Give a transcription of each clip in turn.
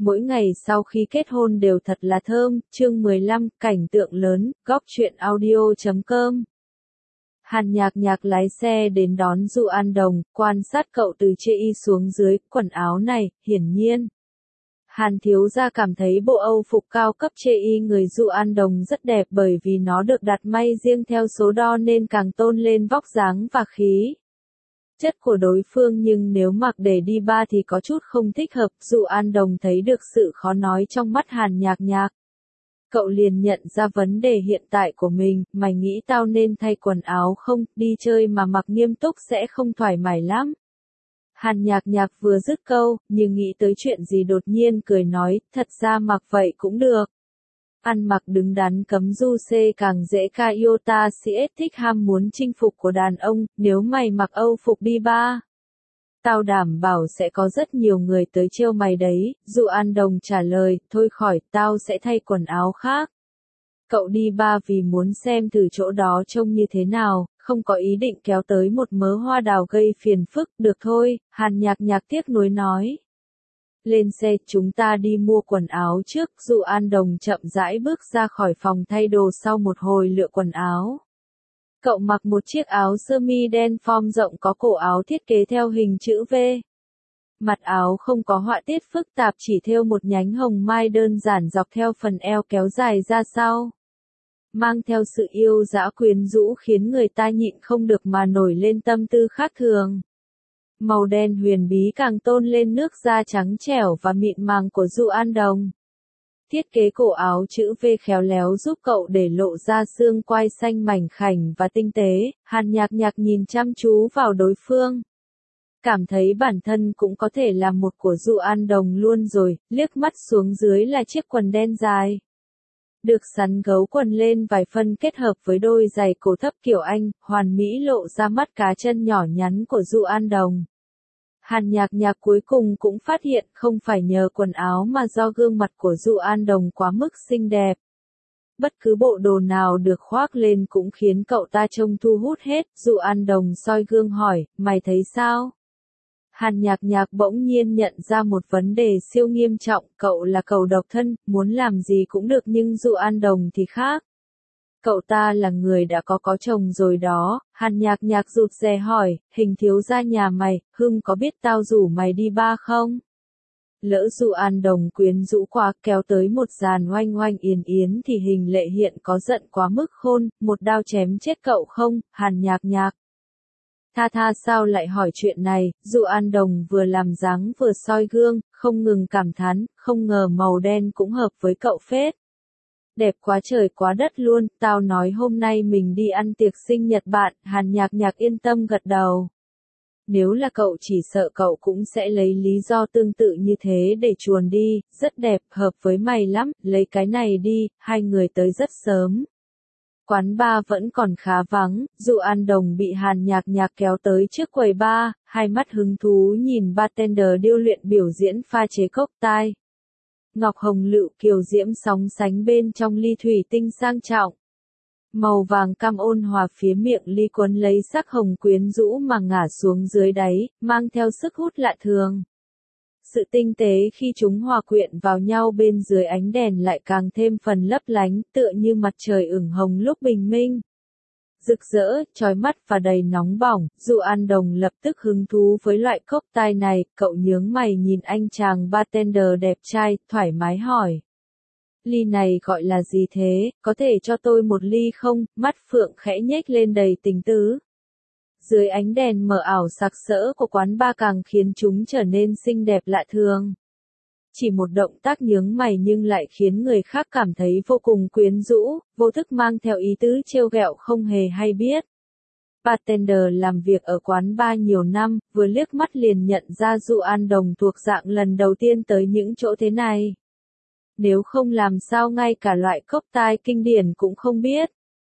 mỗi ngày sau khi kết hôn đều thật là thơm, chương 15, cảnh tượng lớn, góc truyện audio.com. Hàn Nhạc Nhạc lái xe đến đón Du An Đồng, quan sát cậu từ chê y xuống dưới, quần áo này, hiển nhiên. Hàn thiếu gia cảm thấy bộ Âu phục cao cấp chê y người Du An Đồng rất đẹp bởi vì nó được đặt may riêng theo số đo nên càng tôn lên vóc dáng và khí chất của đối phương, nhưng nếu mặc để đi bar thì có chút không thích hợp. Du An Đồng thấy được sự khó nói trong mắt Hàn Nhạc Nhạc. Cậu liền nhận ra vấn đề hiện tại của mình, mày nghĩ tao nên thay quần áo không, đi chơi mà mặc nghiêm túc sẽ không thoải mái lắm. Hàn Nhạc Nhạc vừa dứt câu, nhưng nghĩ tới chuyện gì đột nhiên cười nói, thật ra mặc vậy cũng được. Ăn mặc đứng đắn cấm du xê càng dễ ca iota CS thích ham muốn chinh phục của đàn ông, nếu mày mặc Âu phục đi bar. Tao đảm bảo sẽ có rất nhiều người tới trêu mày đấy. Du An Đồng trả lời, thôi khỏi, tao sẽ thay quần áo khác. Cậu đi bar vì muốn xem thử chỗ đó trông như thế nào, không có ý định kéo tới một mớ hoa đào gây phiền phức, được thôi, Hàn Nhạc Nhạc tiếc nuối nói. Lên xe, chúng ta đi mua quần áo trước. Du An Đồng chậm rãi bước ra khỏi phòng thay đồ sau một hồi lựa quần áo. Cậu mặc một chiếc áo sơ mi đen form rộng có cổ áo thiết kế theo hình chữ V. Mặt áo không có họa tiết phức tạp, chỉ thêu một nhánh hồng mai đơn giản dọc theo phần eo kéo dài ra sau. Mang theo sự yêu dã quyến rũ khiến người ta nhịn không được mà nổi lên tâm tư khác thường. Màu đen huyền bí càng tôn lên nước da trắng trẻo và mịn màng của Du An Đồng. Thiết kế cổ áo chữ V khéo léo giúp cậu để lộ ra xương quai xanh mảnh khảnh và tinh tế. Hàn Nhạc Nhạc nhìn chăm chú vào đối phương. Cảm thấy bản thân cũng có thể làm một của Du An Đồng luôn rồi, liếc mắt xuống dưới là chiếc quần đen dài. Được sắn gấu quần lên vài phân kết hợp với đôi giày cổ thấp kiểu Anh, hoàn mỹ lộ ra mắt cá chân nhỏ nhắn của Du An Đồng. Hàn Nhạc Nhạc cuối cùng cũng phát hiện không phải nhờ quần áo mà do gương mặt của Du An Đồng quá mức xinh đẹp. Bất cứ bộ đồ nào được khoác lên cũng khiến cậu ta trông thu hút hết. Du An Đồng soi gương hỏi, mày thấy sao? Hàn Nhạc Nhạc bỗng nhiên nhận ra một vấn đề siêu nghiêm trọng, cậu là cậu độc thân, muốn làm gì cũng được, nhưng Du An Đồng thì khác. Cậu ta là người đã có chồng rồi đó. Hàn Nhạc Nhạc rụt rè hỏi, hình thiếu gia nhà mày, Hưng có biết tao rủ mày đi bar không? Lỡ Du An Đồng quyến rũ quá kéo tới một dàn oanh oanh yến yến thì hình lệ hiện có giận quá mức khôn, một đao chém chết cậu không? Hàn Nhạc Nhạc. Tha sao lại hỏi chuyện này? Du An Đồng vừa làm dáng vừa soi gương, không ngừng cảm thán, không ngờ màu đen cũng hợp với cậu phết. Đẹp quá trời quá đất luôn, tao nói hôm nay mình đi ăn tiệc sinh nhật bạn. Hàn Nhạc Nhạc yên tâm gật đầu. Nếu là cậu chỉ sợ cậu cũng sẽ lấy lý do tương tự như thế để chuồn đi, rất đẹp, hợp với mày lắm, lấy cái này đi. Hai người tới rất sớm. Quán bar vẫn còn khá vắng, Du An Đồng bị Hàn Nhạc Nhạc kéo tới trước quầy bar, hai mắt hứng thú nhìn bartender điêu luyện biểu diễn pha chế cocktail. Ngọc hồng lựu kiều diễm sóng sánh bên trong ly thủy tinh sang trọng. Màu vàng cam ôn hòa phía miệng ly cuốn lấy sắc hồng quyến rũ mà ngả xuống dưới đáy, mang theo sức hút lạ thường. Sự tinh tế khi chúng hòa quyện vào nhau bên dưới ánh đèn lại càng thêm phần lấp lánh, tựa như mặt trời ửng hồng lúc bình minh. Rực rỡ, chói mắt và đầy nóng bỏng. Du An Đồng lập tức hứng thú với loại cocktail này, cậu nhướng mày nhìn anh chàng bartender đẹp trai, thoải mái hỏi. Ly này gọi là gì thế, có thể cho tôi một ly không? Mắt Phượng khẽ nhếch lên đầy tình tứ. Dưới ánh đèn mờ ảo sặc sỡ của quán bar càng khiến chúng trở nên xinh đẹp lạ thường. Chỉ một động tác nhướng mày nhưng lại khiến người khác cảm thấy vô cùng quyến rũ, vô thức mang theo ý tứ trêu ghẹo không hề hay biết. Bartender làm việc ở quán bar nhiều năm, vừa liếc mắt liền nhận ra Du An Đồng thuộc dạng lần đầu tiên tới những chỗ thế này. Nếu không làm sao ngay cả loại cocktail kinh điển cũng không biết.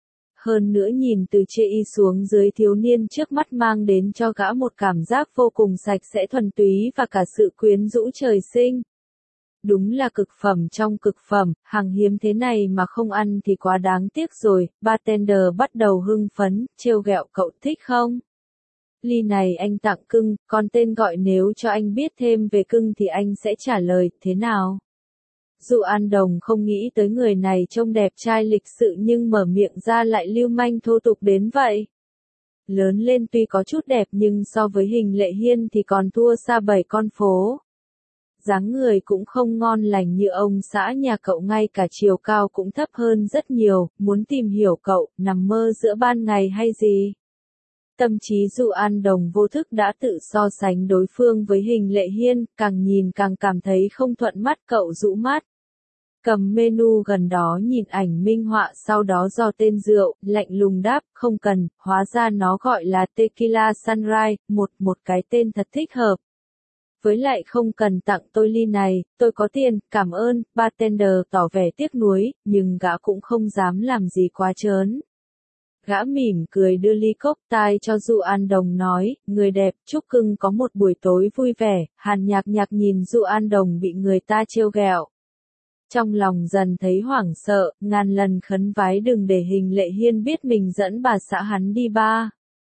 Hơn nữa nhìn từ chê y xuống dưới, thiếu niên trước mắt mang đến cho gã một cảm giác vô cùng sạch sẽ thuần túy và cả sự quyến rũ trời sinh. Đúng là cực phẩm trong cực phẩm, hàng hiếm thế này mà không ăn thì quá đáng tiếc rồi. Bartender bắt đầu hưng phấn, trêu ghẹo, cậu thích không? Ly này anh tặng cưng, còn tên gọi nếu cho anh biết thêm về cưng thì anh sẽ trả lời, thế nào? Dụ An Đồng không nghĩ tới người này trông đẹp trai lịch sự nhưng mở miệng ra lại lưu manh thô tục đến vậy. Lớn lên tuy có chút đẹp nhưng so với Hình Lệ Hiên thì còn thua xa 7 con phố. Dáng người cũng không ngon lành như ông xã nhà cậu, ngay cả chiều cao cũng thấp hơn rất nhiều, muốn tìm hiểu cậu, nằm mơ giữa ban ngày hay gì? Tâm trí Dụ An Đồng vô thức đã tự so sánh đối phương với Hình Lệ Hiên, càng nhìn càng cảm thấy không thuận mắt, cậu rũ mắt. Cầm menu gần đó nhìn ảnh minh họa, sau đó dò tên rượu, lạnh lùng đáp, không cần, hóa ra nó gọi là Tequila Sunrise, một cái tên thật thích hợp. Với lại không cần tặng tôi ly này, tôi có tiền, cảm ơn, bartender tỏ vẻ tiếc nuối, nhưng gã cũng không dám làm gì quá trớn. Gã mỉm cười đưa ly cốc tai cho Dụ An Đồng nói, người đẹp, chúc cưng có một buổi tối vui vẻ. Hàn Nhạc Nhạc nhìn Dụ An Đồng bị người ta trêu ghẹo. Trong lòng dần thấy hoảng sợ, ngàn lần khấn vái đừng để Hình Lệ Hiên biết mình dẫn bà xã hắn đi ba.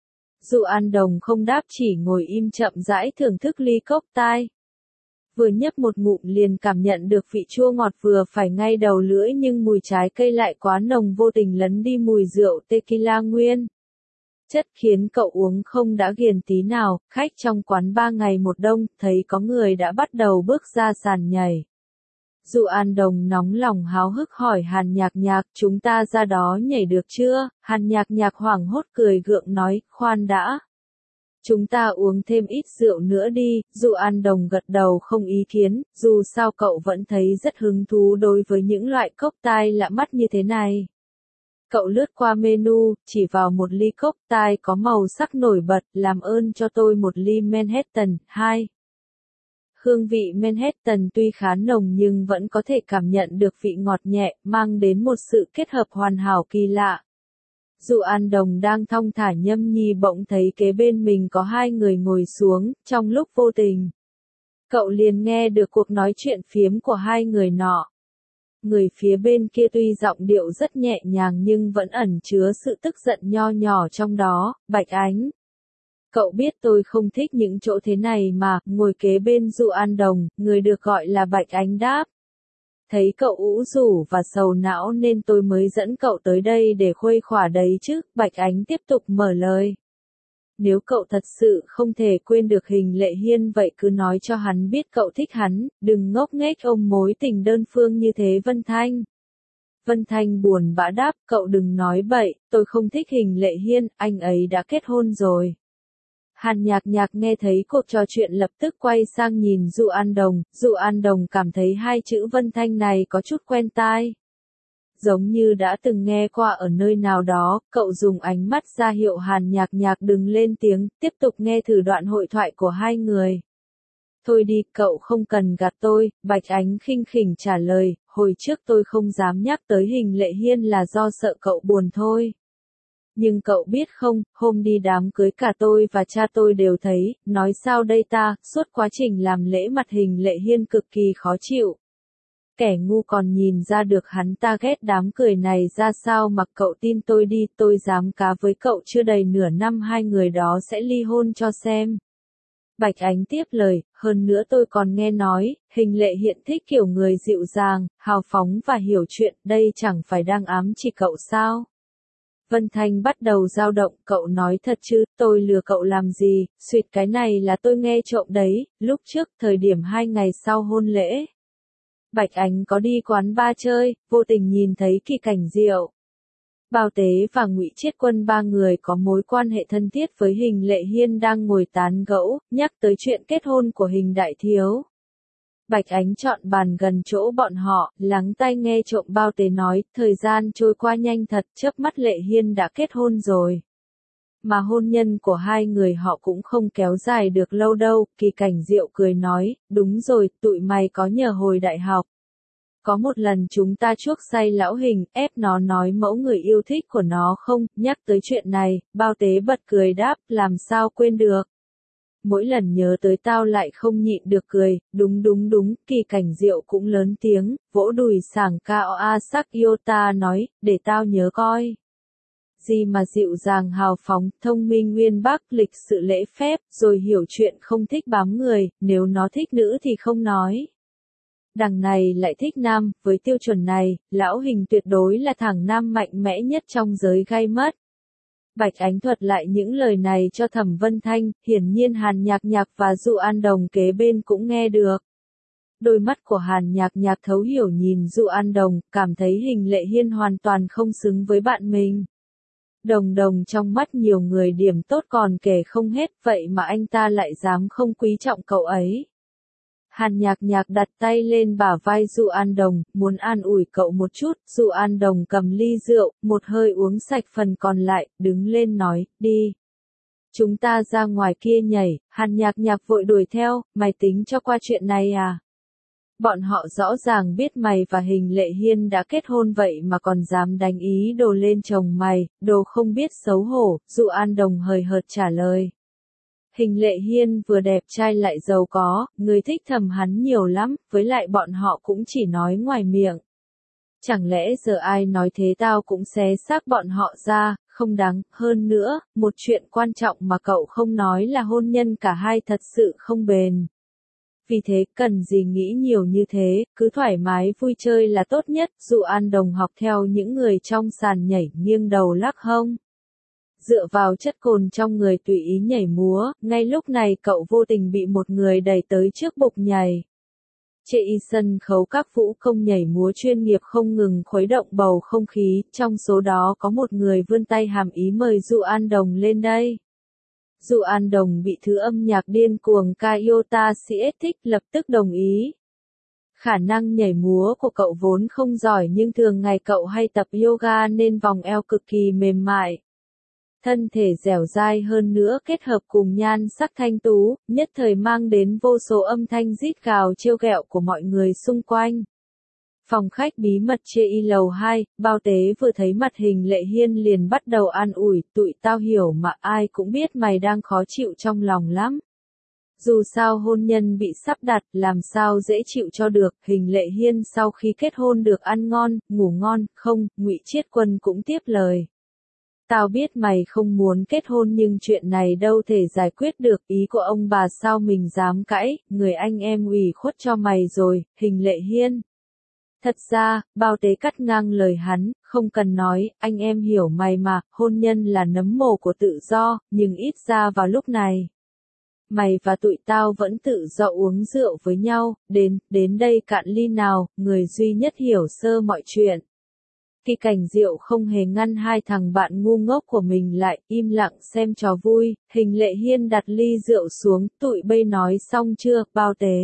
Dụ An Đồng không đáp, chỉ ngồi im chậm rãi thưởng thức ly cốc tai. Vừa nhấp một ngụm liền cảm nhận được vị chua ngọt vừa phải ngay đầu lưỡi, nhưng mùi trái cây lại quá nồng, vô tình lấn đi mùi rượu tequila nguyên. Chất khiến cậu uống không đã ghiền tí nào. Khách trong quán 3 ngày một đông, thấy có người đã bắt đầu bước ra sàn nhảy. Dụ An Đồng nóng lòng háo hức hỏi Hàn Nhạc Nhạc, chúng ta ra đó nhảy được chưa? Hàn Nhạc Nhạc hoảng hốt cười gượng nói, khoan đã. Chúng ta uống thêm ít rượu nữa đi. Dụ An Đồng gật đầu không ý kiến, dù sao cậu vẫn thấy rất hứng thú đối với những loại cocktail lạ mắt như thế này. Cậu lướt qua menu, chỉ vào một ly cocktail có màu sắc nổi bật, làm ơn cho tôi một ly Manhattan, 2. Hương vị Manhattan tuy khá nồng nhưng vẫn có thể cảm nhận được vị ngọt nhẹ, mang đến một sự kết hợp hoàn hảo kỳ lạ. Dụ An Đồng đang thong thả nhâm nhi bỗng thấy kế bên mình có hai người ngồi xuống, trong lúc vô tình. Cậu liền nghe được cuộc nói chuyện phiếm của hai người nọ. Người phía bên kia tuy giọng điệu rất nhẹ nhàng nhưng vẫn ẩn chứa sự tức giận nho nhỏ trong đó, Bạch Ánh. Cậu biết tôi không thích những chỗ thế này mà, ngồi kế bên Dụ An Đồng, người được gọi là Bạch Ánh đáp. Thấy cậu ủ rũ và sầu não nên tôi mới dẫn cậu tới đây để khuây khỏa đấy chứ, Bạch Ánh tiếp tục mở lời. Nếu cậu thật sự không thể quên được Hình Lệ Hiên vậy cứ nói cho hắn biết cậu thích hắn, đừng ngốc nghếch ôm mối tình đơn phương như thế. Vân Thanh. Vân Thanh buồn bã đáp, cậu đừng nói bậy, tôi không thích Hình Lệ Hiên, anh ấy đã kết hôn rồi. Hàn Nhạc Nhạc nghe thấy cuộc trò chuyện lập tức quay sang nhìn Dụ An Đồng, Dụ An Đồng cảm thấy hai chữ Vân Thanh này có chút quen tai. Giống như đã từng nghe qua ở nơi nào đó, cậu dùng ánh mắt ra hiệu Hàn Nhạc Nhạc đừng lên tiếng, tiếp tục nghe thử đoạn hội thoại của hai người. Thôi đi, cậu không cần gạt tôi, Bạch Ánh khinh khỉnh trả lời, hồi trước tôi không dám nhắc tới Hình Lệ Hiên là do sợ cậu buồn thôi. Nhưng cậu biết không, hôm đi đám cưới cả tôi và cha tôi đều thấy, nói sao đây ta, suốt quá trình làm lễ mặt Hình Lệ Hiên cực kỳ khó chịu. Kẻ ngu còn nhìn ra được hắn ta ghét đám cười này ra sao, mặc cậu tin tôi đi, tôi dám cá với cậu chưa đầy nửa năm hai người đó sẽ ly hôn cho xem. Bạch Ánh tiếp lời, hơn nữa tôi còn nghe nói, Hình Lệ Hiên thích kiểu người dịu dàng, hào phóng và hiểu chuyện, đây chẳng phải đang ám chỉ cậu sao? Vân Thanh bắt đầu dao động, cậu nói thật chứ, tôi lừa cậu làm gì, suýt cái này là tôi nghe trộm đấy, lúc trước, thời điểm 2 ngày sau hôn lễ. Bạch Ánh có đi quán bar chơi, vô tình nhìn thấy Kỳ Cảnh Diệu. Bao Tế và Ngụy Chiết Quân, ba người có mối quan hệ thân thiết với Hình Lệ Hiên đang ngồi tán gẫu, nhắc tới chuyện kết hôn của Hình đại thiếu. Bạch Ánh chọn bàn gần chỗ bọn họ, lắng tai nghe trộm Bao Tế nói, thời gian trôi qua nhanh thật, chớp mắt Lệ Hiên đã kết hôn rồi. Mà hôn nhân của hai người họ cũng không kéo dài được lâu đâu. Kỳ Cảnh Diệu cười nói, đúng rồi, tụi mày có nhờ hồi đại học. Có một lần chúng ta chuốc say lão Hình, ép nó nói mẫu người yêu thích của nó không, nhắc tới chuyện này, Bao Tế bật cười đáp, làm sao quên được. Mỗi lần nhớ tới tao lại không nhịn được cười, đúng, Kỳ Cảnh Diệu cũng lớn tiếng, vỗ đùi sảng cao a sắc Yota nói, để tao nhớ coi. gì mà dịu dàng hào phóng, thông minh uyên bác, lịch sự lễ phép, rồi hiểu chuyện không thích bám người, nếu nó thích nữ thì không nói. Đằng này lại thích nam, với tiêu chuẩn này, Lão Hình tuyệt đối là thằng nam mạnh mẽ nhất trong giới gay mất. Bạch Ánh thuật lại những lời này cho Thẩm Vân Thanh, hiển nhiên Hàn Nhạc Nhạc và Dụ An Đồng kế bên cũng nghe được. Đôi mắt của Hàn Nhạc Nhạc thấu hiểu nhìn Dụ An Đồng, cảm thấy Hình Lệ Hiên hoàn toàn không xứng với bạn mình. Đồng Đồng trong mắt nhiều người điểm tốt còn kể không hết, vậy mà anh ta lại dám không quý trọng cậu ấy. Hàn Nhạc Nhạc đặt tay lên bả vai Dụ An Đồng, muốn an ủi cậu một chút, Dụ An Đồng cầm ly rượu, một hơi uống sạch phần còn lại, đứng lên nói, đi. Chúng ta ra ngoài kia nhảy, Hàn Nhạc Nhạc vội đuổi theo, mày tính cho qua chuyện này à? Bọn họ rõ ràng biết mày và Hình Lệ Hiên đã kết hôn vậy mà còn dám đánh ý đồ lên chồng mày, đồ không biết xấu hổ, Dụ An Đồng hời hợt trả lời. Hình Lệ Hiên vừa đẹp trai lại giàu có, người thích thầm hắn nhiều lắm, với lại bọn họ cũng chỉ nói ngoài miệng. Chẳng lẽ giờ ai nói thế tao cũng xé xác bọn họ ra, không đáng, hơn nữa, một chuyện quan trọng mà cậu không nói là hôn nhân cả hai thật sự không bền. Vì thế, cần gì nghĩ nhiều như thế, cứ thoải mái vui chơi là tốt nhất, Dụ An Đồng học theo những người trong sàn nhảy nghiêng đầu lắc hông. Dựa vào chất cồn trong người tùy ý nhảy múa, ngay lúc này cậu vô tình bị một người đẩy tới trước bục nhảy. Trên sân khấu các vũ công nhảy múa chuyên nghiệp không ngừng khuấy động bầu không khí, trong số đó có một người vươn tay hàm ý mời Dụ An Đồng lên đây. Dụ An Đồng bị thứ âm nhạc điên cuồng Kayota CS thích lập tức đồng ý. Khả năng nhảy múa của cậu vốn không giỏi nhưng thường ngày cậu hay tập yoga nên vòng eo cực kỳ mềm mại. Thân thể dẻo dai hơn nữa kết hợp cùng nhan sắc thanh tú, nhất thời mang đến vô số âm thanh rít gào trêu ghẹo của mọi người xung quanh. Phòng khách bí mật chê lầu 2, Bao Tế vừa thấy mặt Hình Lệ Hiên liền bắt đầu an ủi, tụi tao hiểu mà ai cũng biết mày đang khó chịu trong lòng lắm. Dù sao hôn nhân bị sắp đặt, làm sao dễ chịu cho được, Hình Lệ Hiên sau khi kết hôn được ăn ngon, ngủ ngon, không, Ngụy Chiết Quân cũng tiếp lời. Tao biết mày không muốn kết hôn nhưng chuyện này đâu thể giải quyết được, ý của ông bà sao mình dám cãi, người anh em ủy khuất cho mày rồi, Hình Lệ Hiên. Thật ra, Bao Tế cắt ngang lời hắn, không cần nói, anh em hiểu mày mà, hôn nhân là nấm mồ của tự do, nhưng ít ra vào lúc này. Mày và tụi tao vẫn tự do uống rượu với nhau, đến đây cạn ly nào, người duy nhất hiểu sơ mọi chuyện. Kỳ Cảnh Diệu không hề ngăn hai thằng bạn ngu ngốc của mình lại, im lặng xem trò vui, Hình Lệ Hiên đặt ly rượu xuống, tụi bây nói xong chưa, Bao Tế.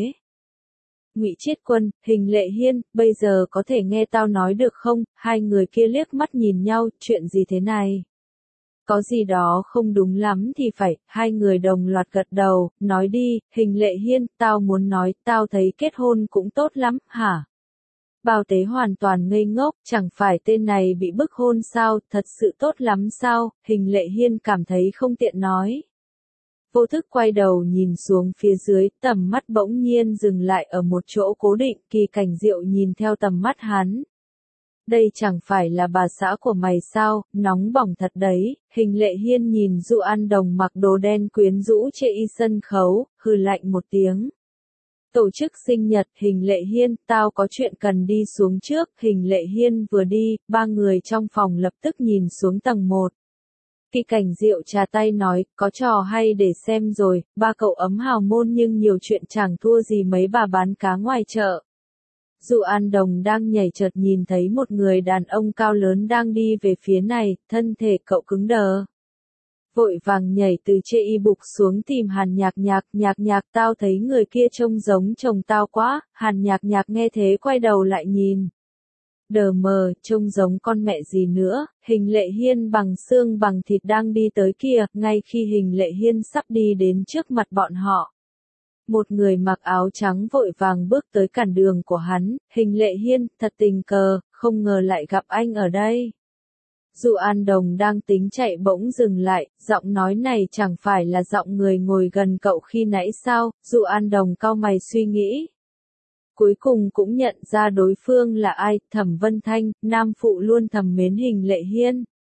Ngụy Chiết Quân, Hình Lệ Hiên, bây giờ có thể nghe tao nói được không? Hai người kia liếc mắt nhìn nhau, chuyện gì thế này? Có gì đó không đúng lắm thì phải, hai người đồng loạt gật đầu, nói đi, Hình Lệ Hiên, tao muốn nói, tao thấy kết hôn cũng tốt lắm, hả? Bao Tế hoàn toàn ngây ngốc, chẳng phải tên này bị bức hôn sao, thật sự tốt lắm sao, Hình Lệ Hiên cảm thấy không tiện nói. Vô thức quay đầu nhìn xuống phía dưới, tầm mắt bỗng nhiên dừng lại ở một chỗ cố định, Kỳ Cảnh Diệu nhìn theo tầm mắt hắn. Đây chẳng phải là bà xã của mày sao, nóng bỏng thật đấy, Hình Lệ Hiên nhìn Dụ An Đồng mặc đồ đen quyến rũ trên sân khấu, hừ lạnh một tiếng. Tổ chức sinh nhật, Hình Lệ Hiên, tao có chuyện cần đi xuống trước, Hình Lệ Hiên vừa đi, ba người trong phòng lập tức nhìn xuống tầng 1. Kỳ Cảnh Diệu trà tay nói, có trò hay để xem rồi, ba cậu ấm hào môn nhưng nhiều chuyện chẳng thua gì mấy bà bán cá ngoài chợ. Dụ An Đồng đang nhảy chợt nhìn thấy một người đàn ông cao lớn đang đi về phía này, thân thể cậu cứng đờ. Vội vàng nhảy từ trên y bục xuống tìm Hàn Nhạc Nhạc, tao thấy người kia trông giống chồng tao quá, Hàn Nhạc nghe thế quay đầu lại nhìn. Đờ mờ, trông giống con mẹ gì nữa, Hình Lệ Hiên bằng xương bằng thịt đang đi tới kia, ngay khi Hình Lệ Hiên sắp đi đến trước mặt bọn họ. Một người mặc áo trắng vội vàng bước tới cản đường của hắn, Hình Lệ Hiên, thật tình cờ, không ngờ lại gặp anh ở đây. Dụ An Đồng đang tính chạy bỗng dừng lại, giọng nói này chẳng phải là giọng người ngồi gần cậu khi nãy sao, Dụ An Đồng cau mày suy nghĩ. Cuối cùng cũng nhận ra đối phương là ai, Thẩm Vân Thanh, nam phụ luôn thầm mến Hình Lệ Hiên.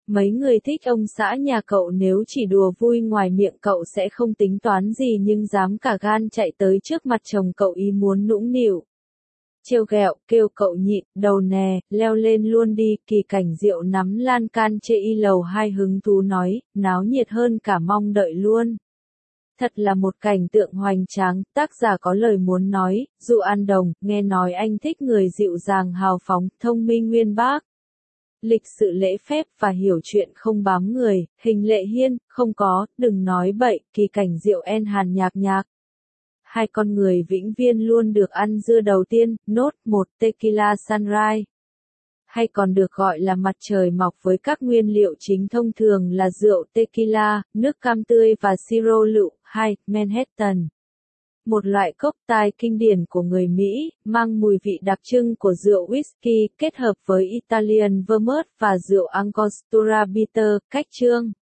Mấy người thích ông xã nhà cậu nếu chỉ đùa vui ngoài miệng cậu sẽ không tính toán gì nhưng dám cả gan chạy tới trước mặt chồng cậu ý muốn nũng nịu. Trêu ghẹo, kêu cậu nhịn, đầu nè, leo lên luôn đi, Kỳ Cảnh Diệu nắm lan can chê y lầu 2 hứng thú nói, náo nhiệt hơn cả mong đợi luôn. Thật là một cảnh tượng hoành tráng, tác giả có lời muốn nói, Dụ An Đồng, nghe nói anh thích người dịu dàng hào phóng, thông minh uyên bác. Lịch sự lễ phép và hiểu chuyện không bám người, hình lệ hiên, không có, đừng nói bậy, Kỳ Cảnh Diệu en hàn nhạc nhạc. Hai con người vĩnh viên luôn được ăn dưa đầu tiên, nốt 1 Tequila Sunrise. Hay còn được gọi là mặt trời mọc với các nguyên liệu chính thông thường là rượu tequila, nước cam tươi và siro lựu. 2 Manhattan. Một loại cocktail kinh điển của người Mỹ, mang mùi vị đặc trưng của rượu whisky kết hợp với Italian vermouth và rượu Angostura bitter. Cách chương